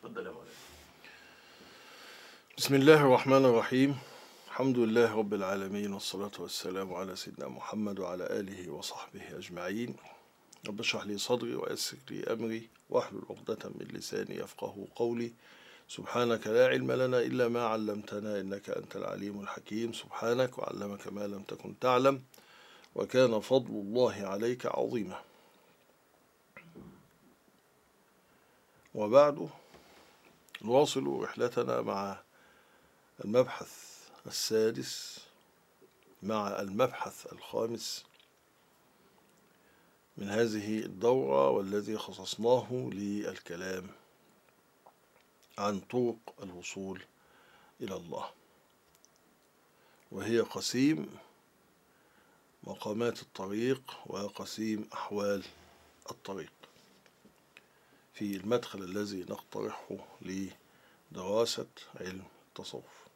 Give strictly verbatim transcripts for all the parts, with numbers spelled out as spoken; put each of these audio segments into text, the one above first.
اتفضل يا مولانا. بسم الله الرحمن الرحيم. الحمد لله رب العالمين، والصلاة والسلام على سيدنا محمد وعلى آله وصحبه أجمعين. رب اشرح لي صدري ويسر لي أمري واحلل عقدة من لساني يفقه قولي. سبحانك لا علم لنا إلا ما علمتنا إنك أنت العليم الحكيم. سبحانك وعلمك ما لم تكن تعلم وكان فضل الله عليك عظيما. وبعد، نواصل رحلتنا مع المبحث السادس مع المبحث الخامس من هذه الدورة، والذي خصصناه للكلام عن طرق الوصول إلى الله، وهي قسيم مقامات الطريق وقسيم أحوال الطريق في المدخل الذي نقترحه لدراسة علم التصوف.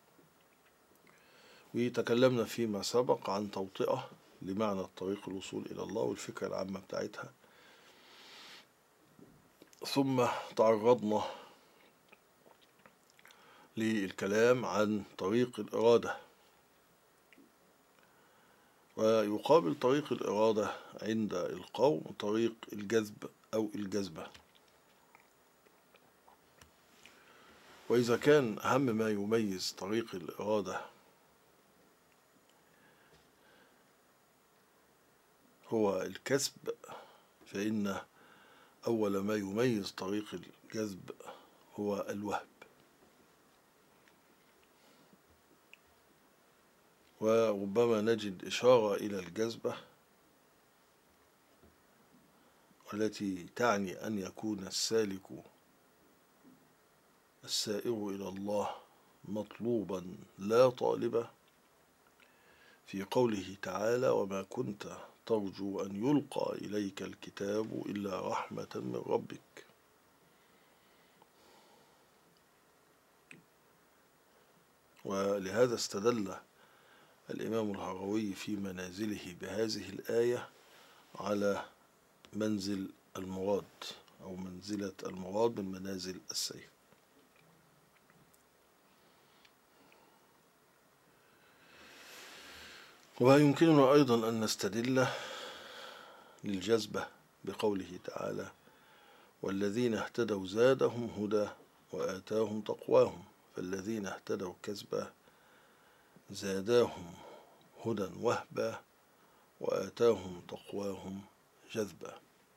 وتكلمنا فيما سبق عن توطئة لمعنى الطريق الوصول إلى الله والفكرة العامة بتاعتها، ثم تعرضنا للكلام عن طريق الإرادة، ويقابل طريق الإرادة عند القوم طريق الجذب أو الجذبة. وإذا كان أهم ما يميز طريق الإرادة هو الكسب، فإن أول ما يميز طريق الجذب هو الوهب. وربما نجد إشارة إلى الجذبة والتي تعني أن يكون السالك السائر إلى الله مطلوبا لا طالبا، في قوله تعالى: وما كنت ترجو أن يلقى إليك الكتاب إلا رحمة من ربك. ولهذا استدل الإمام الهروي في منازله بهذه الآية على منزل المراد أو منزلة المراد من منازل السير. ويمكننا أيضا أن نستدل للجذبة بقوله تعالى: والذين اهتدوا زادهم هدى وآتاهم تقواهم، فالذين اهتدوا كسبا زاداهم هدى وهبا وآتاهم تقواهم جذبا.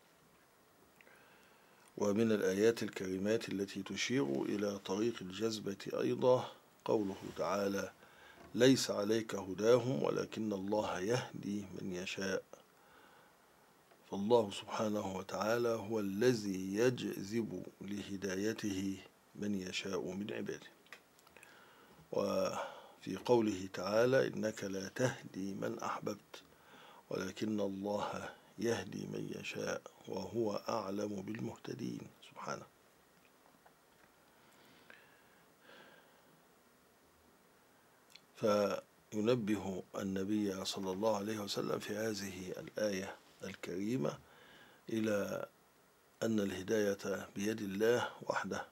ومن الآيات الكريمات التي تشير إلى طريق الجذبة أيضا قوله تعالى: ليس عليك هداهم ولكن الله يهدي من يشاء. فالله سبحانه وتعالى هو الذي يجذب لهدايته من يشاء من عباده. وفي قوله تعالى: إنك لا تهدي من أحببت ولكن الله يهدي من يشاء وهو أعلم بالمهتدين. سبحانه. فينبه النبي صلى الله عليه وسلم في هذه الآية الكريمة إلى أن الهداية بيد الله وحده،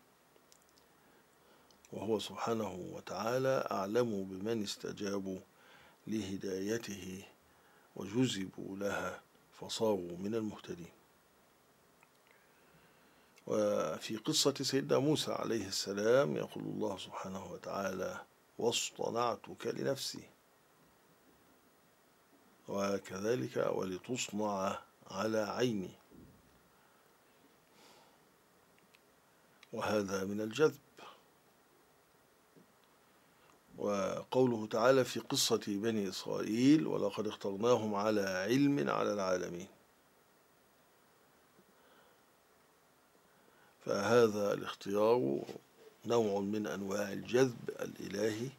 وهو سبحانه وتعالى أعلم بمن استجابوا لهدايته وجذبوا لها فصاروا من المهتدين. وفي قصة سيدنا موسى عليه السلام يقول الله سبحانه وتعالى: واصطنعتك لنفسي، وكذلك ولتصنع على عيني. وهذا من الجذب. وقوله تعالى في قصة بني إسرائيل: ولقد اخترناهم على علم على العالمين. فهذا الاختيار نوع من أنواع الجذب الإلهي.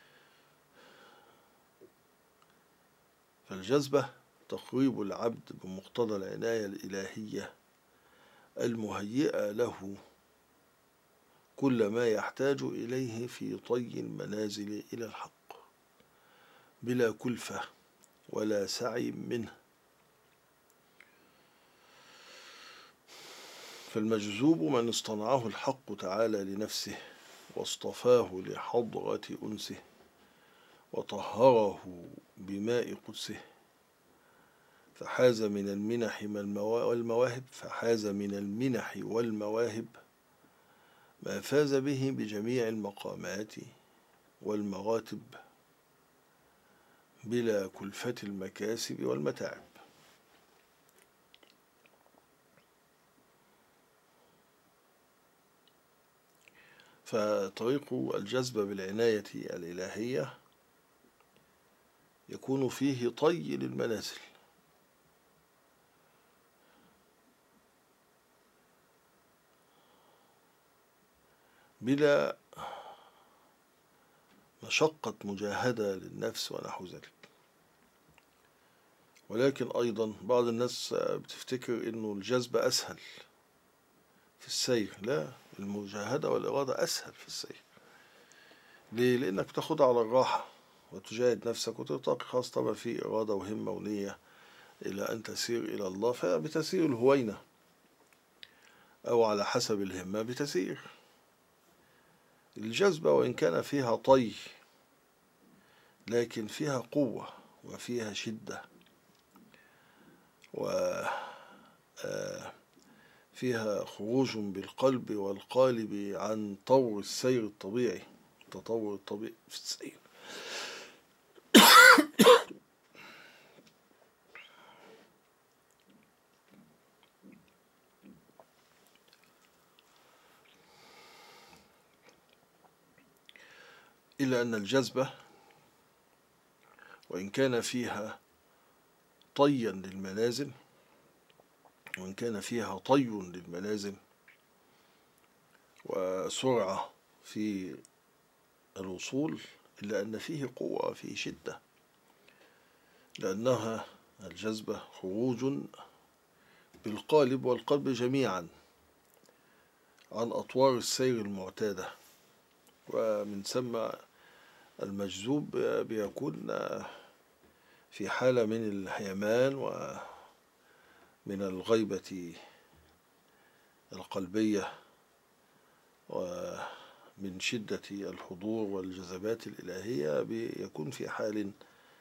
فالجذبة تقريب العبد بمقتضى العناية الإلهية المهيئة له كل ما يحتاج إليه في طي المنازل إلى الحق بلا كلفة ولا سعي منه. فالمجذوب من اصطنعه الحق تعالى لنفسه واصطفاه لحضرة أنسه وطهره بماء قدسه، فحاز من المنح والمواهب فحاز من المنح والمواهب ما فاز به بجميع المقامات والمراتب بلا كلفة المكاسب والمتاعب. فطريق الجذب بالعناية الإلهية يكون فيه طي للمنازل، بلا مشقة مجاهدة للنفس ونحو ذلك. ولكن أيضا بعض الناس بتفتكر إنه الجذب أسهل في السير. لا، المجاهدة والإرادة أسهل في السير. ليه؟ لأنك بتاخدها على الراحة وتجاهد نفسك وترتقي، خاصة طبعا في إرادة وهمة ونية إلى أن تسير إلى الله، فبتسير الهوينة أو على حسب الهمة بتسير. الجذبة وإن كان فيها طي لكن فيها قوة وفيها شدة وفيها خروج بالقلب والقالب عن طور السير الطبيعي، التطور الطبيعي في السير. إلا أن الجذبة وإن كان فيها طيا للمنازل وإن كان فيها طي للمنازل وسرعة في الوصول، إلا أن فيه قوة وفيه شدة، لأنها الجذبة خروج بالقالب والقلب جميعا عن أطوار السير المعتادة. ومن ثم المجذوب بيكون في حالة من الهيمان ومن الغيبة القلبية ومن شدة الحضور والجذبات الإلهية، بيكون في حال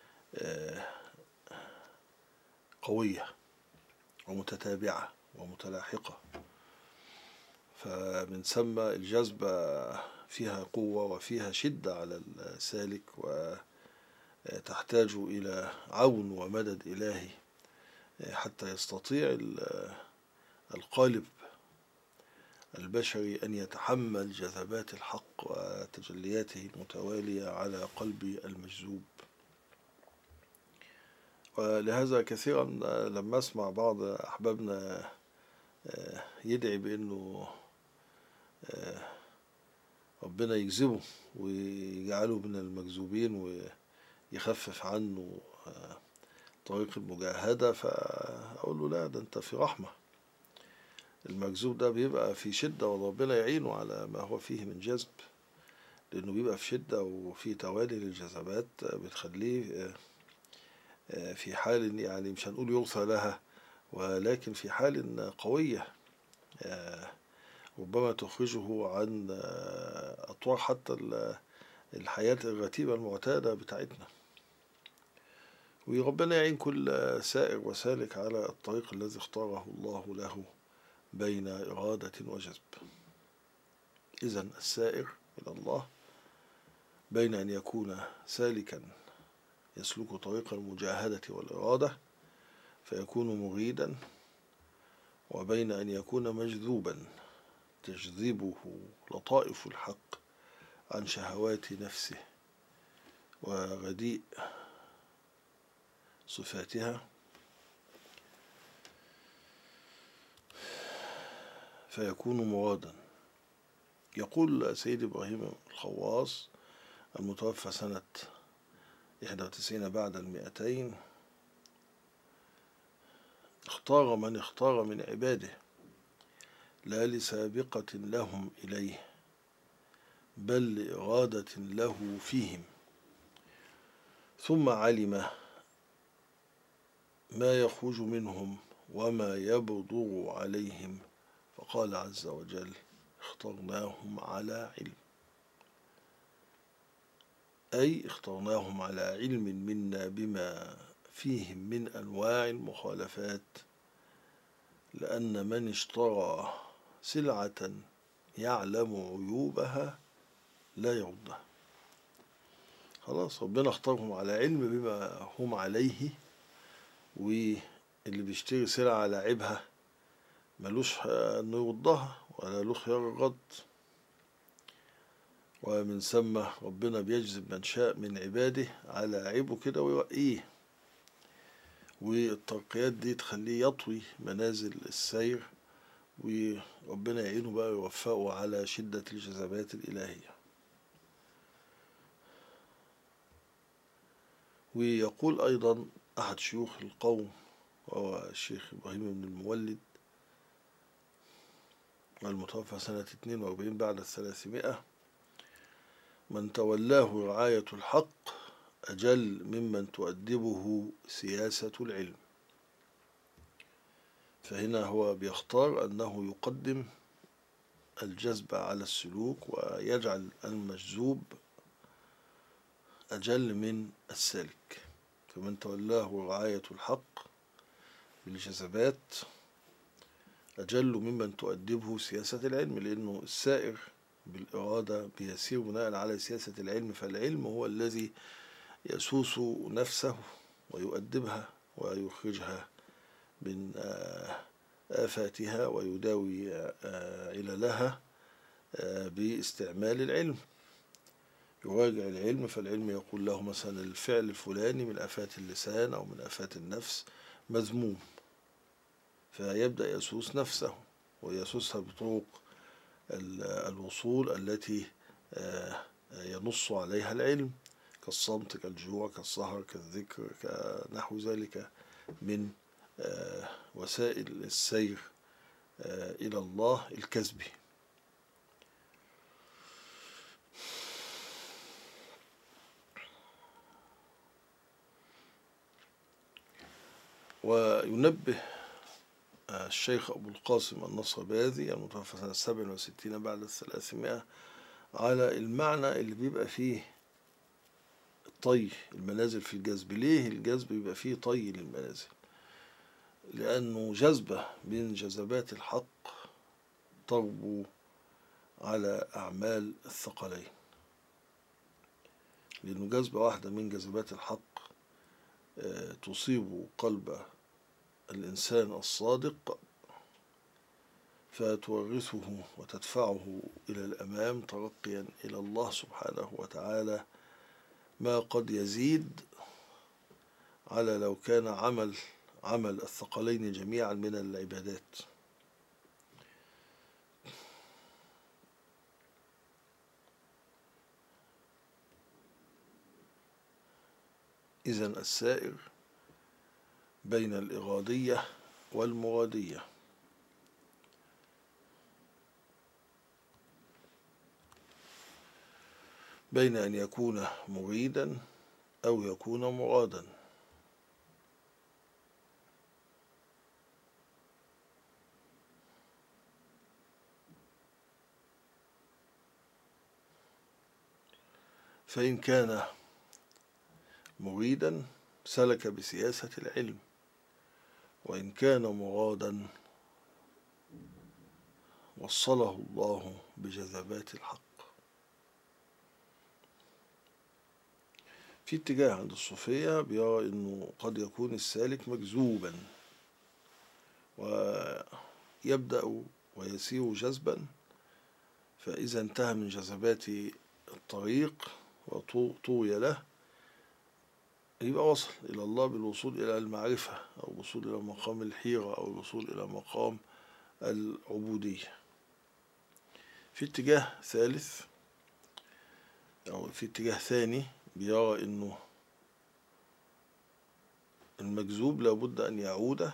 قوية ومتتابعة ومتلاحقة. فمن ثم الجذبة فيها قوة وفيها شدة على السالك، وتحتاج إلى عون ومدد إلهي حتى يستطيع القالب البشري أن يتحمل جذبات الحق وتجلياته المتوالية على قلب المجذوب. ولهذا كثيرا لما أسمع بعض أحبابنا يدعي بأنه ربنا يجذبه ويجعله من المجذوبين ويخفف عنه طريق المجاهدة، فأقول له لا، ده أنت في رحمة. المجذوب ده بيبقى في شدة وربنا يعينه على ما هو فيه من جذب، لأنه بيبقى في شدة وفي توالي للجذبات بتخليه في حال، يعني مش هنقول يرثى لها، ولكن في حال قوية ربما تخرجه عن أطوار حتى الحياة الرتيبة المعتادة بتاعتنا. وربنا يعين كل سائر وسالك على الطريق الذي اختاره الله له بين إرادة وجذب. إذن السائر إلى الله بين أن يكون سالكا يسلك طريق المجاهدة والإرادة فيكون مريدا، وبين أن يكون مجذوبا تجذبه لطائف الحق عن شهوات نفسه ورديء صفاتها، فيكون مرادا. يقول سيد إبراهيم الخواص المتوفى سنة إحدى وتسعين بعد المئتين: اختار من اختار من عباده لا لسابقة لهم إليه بل لإرادة له فيهم، ثم علم ما يخرج منهم وما يبدر عليهم فقال عز وجل اخترناهم على علم، أي اخترناهم على علم منا بما فيهم من أنواع المخالفات، لأن من اشترى سلعة يعلم عيوبها لا يردها. خلاص ربنا اختارهم على علم بما هم عليه، واللي بيشتري سلعة على عيبها ملوش انه يردها ولا له خيار الرد. ومن ثم ربنا بيجذب من شاء من عباده على عيبه كده ويوقيه، والترقيات دي تخليه يطوي منازل السير، وربنا يعينه بقى ويوفقه على شدة الجذبات الإلهية. ويقول أيضا أحد شيوخ القوم وهو الشيخ إبراهيم بن المولد المتوفى سنة اثنين وأربعين بعد الثلاثمائة: من تولاه رعاية الحق أجل ممن تؤدبه سياسة العلم. فهنا هو بيختار أنه يقدم الجذب على السلوك ويجعل المجذوب أجل من السالك. فمن تولاه رعاية الحق بالجذبات أجل ممن تؤدبه سياسة العلم، لأنه السائر بالإرادة بيسير بناء على سياسة العلم، فالعلم هو الذي يسوس نفسه ويؤدبها ويخرجها من آفاتها ويداوي عللها باستعمال العلم. يراجع العلم، فالعلم يقول له مثلا الفعل الفلاني من آفات اللسان أو من آفات النفس مذموم، فيبدأ يسوس نفسه ويسوسها بطرق الوصول التي ينص عليها العلم، كالصمت كالجوع كالسهر كالذكر كنحو ذلك من وسائل السير إلى الله الكسبي. وينبه الشيخ أبو القاسم النصرباذي المتوفى سنة سبع وستين بعد الثلاثمائة على المعنى اللي بيبقى فيه طي المنازل في الجذب. ليه الجذب بيبقى فيه طي للمنازل؟ لأنه جذبة من جذبات الحق تربو على أعمال الثقلين، لأنه جذبة واحدة من جذبات الحق تصيب قلب الإنسان الصادق فتورثه وتدفعه إلى الأمام ترقيا إلى الله سبحانه وتعالى، ما قد يزيد على لو كان عمل عمل الثقلين جميعا من العبادات. إذن السائر بين الإرادية والمرادية، بين أن يكون مريدا أو يكون مرادا. فإن كان مريدا سلك بسياسة العلم، وإن كان مرادا وصله الله بجذبات الحق. في اتجاه عند الصوفية بيرى أنه قد يكون السالك مجذوبا ويبدأ ويسير جذبا، فإذا انتهى من جذبات الطريق وطوي له يبقى وصل إلى الله بالوصول إلى المعرفة أو الوصول إلى مقام الحيرة أو الوصول إلى مقام العبودية. في اتجاه ثالث أو في اتجاه ثاني بيرى أنه المجذوب لابد أن يعود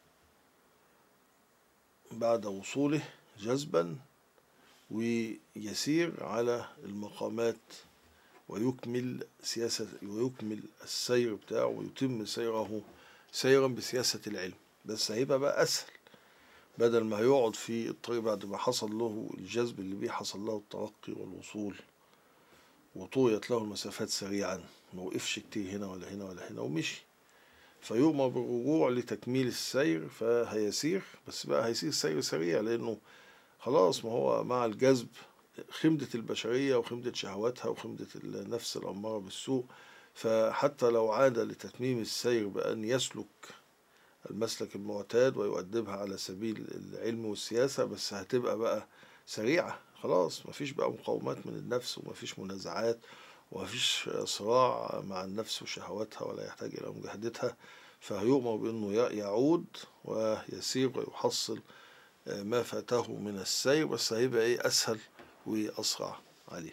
بعد وصوله جذبا ويسير على المقامات ويكمل سياسة ويكمل السير بتاعه ويتم سيره سيرا بسياسة العلم، بس هيبقى بقى أسهل بدل ما هيقعد في الطريق بعد ما حصل له الجذب اللي بيه، حصل له الترقي والوصول وطويت له المسافات سريعا، ما وقفش كتير هنا ولا هنا ولا هنا ومشي، فيؤمر بالرجوع لتكميل السير، فهيسير، بس بقى هيسير سير سريع، لأنه خلاص ما هو مع الجذب خمدة البشرية وخمدة شهواتها وخمدة النفس الأمارة بالسوء. فحتى لو عاد لتتميم السير بأن يسلك المسلك المعتاد ويؤدبها على سبيل العلم والسياسة، بس هتبقى بقى سريعة، خلاص مفيش بقى مقاومات من النفس، ومفيش منازعات، ومفيش صراع مع النفس وشهواتها، ولا يحتاج إلى مجاهدتها. فهيؤمر بأنه يعود ويسير ويحصل ما فاته من السير، بس هيبقى إيه أسهل وأسرع عليه.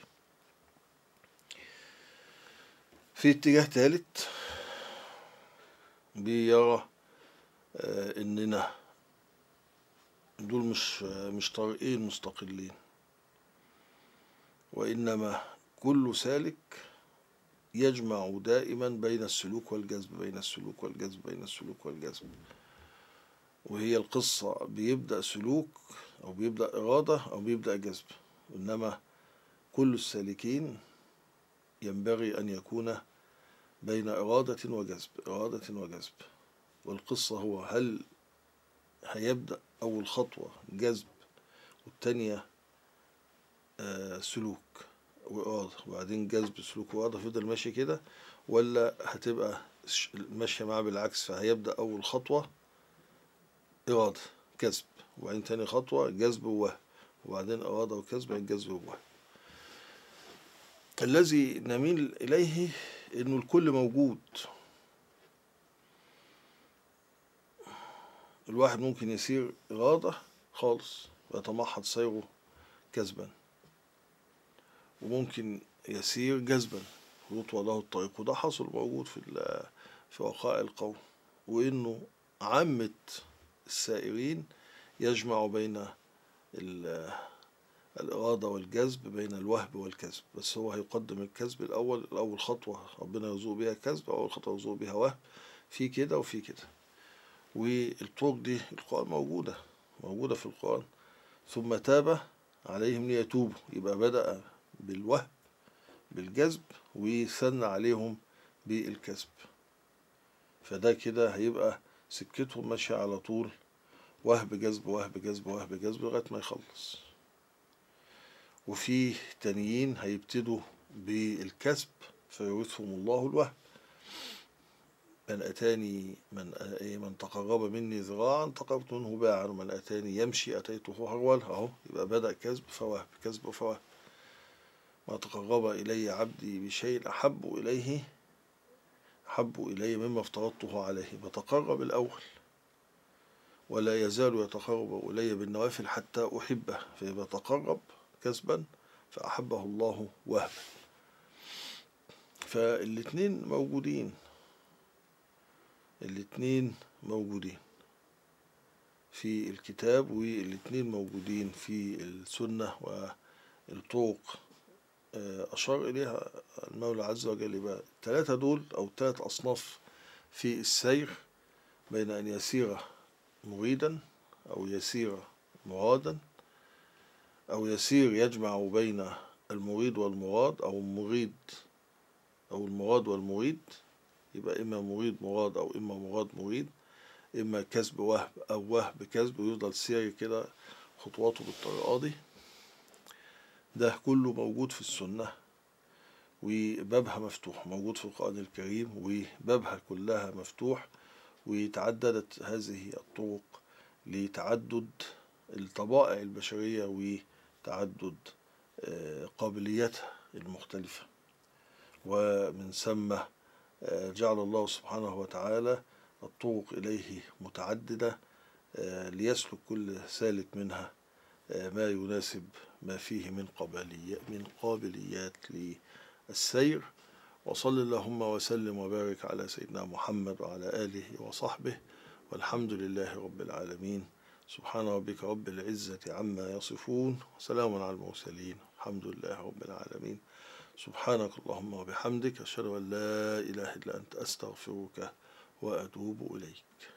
في اتجاه ثالث بيرى إننا دول مش مش طريقين مستقلين، وإنما كل سالك يجمع دائما بين السلوك والجذب، بين السلوك والجذب، بين السلوك والجذب. وهي القصة بيبدأ سلوك أو بيبدأ إرادة أو بيبدأ جذب، إنما كل السالكين ينبغي أن يكون بين إرادة وجذب، إرادة وجذب. والقصة هو هل هيبدأ أول خطوة جذب والتانية آه سلوك وإرادة، وبعدين جذب سلوك وإرادة، فضل ماشي كده، ولا هتبقى ماشية معاه بالعكس، فهيبدأ أول خطوة إرادة كذب، وبعدين تاني خطوة جذب ووهم، وبعدين إرادة وكذب، وبعدين جذب ووهم. الذي نميل إليه إنه الكل موجود. الواحد ممكن يسير إرادة خالص ويتمحض سيره كذبا، وممكن يسير جذبا ويطوى له الطريق، وده حصل موجود في في وقائع القوم، وإنه عامة السائرين يجمع بين الإرادة والجذب، بين الوهب والكذب، بس هو هيقدم الكذب الأول، الأول خطوة ربنا يرزق بها كذب، أول خطوة يرزق بها وهب، في كده وفي كده. والطرق دي القرآن موجودة موجودة في القرآن. ثم تاب عليهم ليتوبوا، يبقى بدأ بالوهب بالجذب وثنى عليهم بالكذب، فده كده هيبقى سكتهم ماشية على طول، وهب جذب وهب جذب وهب جذب لغاية ما يخلص. وفي تانيين هيبتدوا بالكذب فيورثهم الله الوهب. من أتاني من من تقرب مني ذراعا تقربت منه باعا، ومن أتاني يمشي أتيته هرولا، أهو يبقى بدأ كذب فوهب، كذب فوهب. ما تقرب إلي عبدي بشيء أحب إليه أحب إلي مما افترضته عليه، بتقرب الأول، ولا يزال يتقرب إلي بالنوافل حتى أحبه، فيبقى تقرب كذبا فأحبه الله وهبا. فالاتنين موجودين، الاتنين موجودين في الكتاب، والاتنين موجودين في السنة والطرق أشار إليها المولى عز وجل. يبقى الثلاثة دول أو الثلاث أصناف في السير، بين أن يسير مريدا أو يسير مرادا، أو يسير يجمع بين المريد والمراد، أو المريد أو المراد والمريد، يبقى إما مريد مراد أو إما مراد مريد، إما كسب وهب أو وهب كسب، ويفضل سير كده خطواته بالطريقة دي. ده كله موجود في السنة، وبابها مفتوح، موجود في القرآن الكريم، وبابها كلها مفتوح. وتعددت هذه الطرق لتعدد الطبائع البشرية وتعدد قابلياتها المختلفة. ومن ثم جعل الله سبحانه وتعالى الطرق إليه متعددة، ليسلك كل سالك منها ما يناسب ما فيه من قابليات من قابليات للسير. وصل اللهم وسلم وبارك على سيدنا محمد وعلى آله وصحبه، والحمد لله رب العالمين. سبحان ربك رب العزة عما يصفون، وسلام على المرسلين، الحمد لله رب العالمين. سبحانك اللهم وبحمدك، أشهد أن لا إله إلا أنت، أستغفرك وأتوب إليك.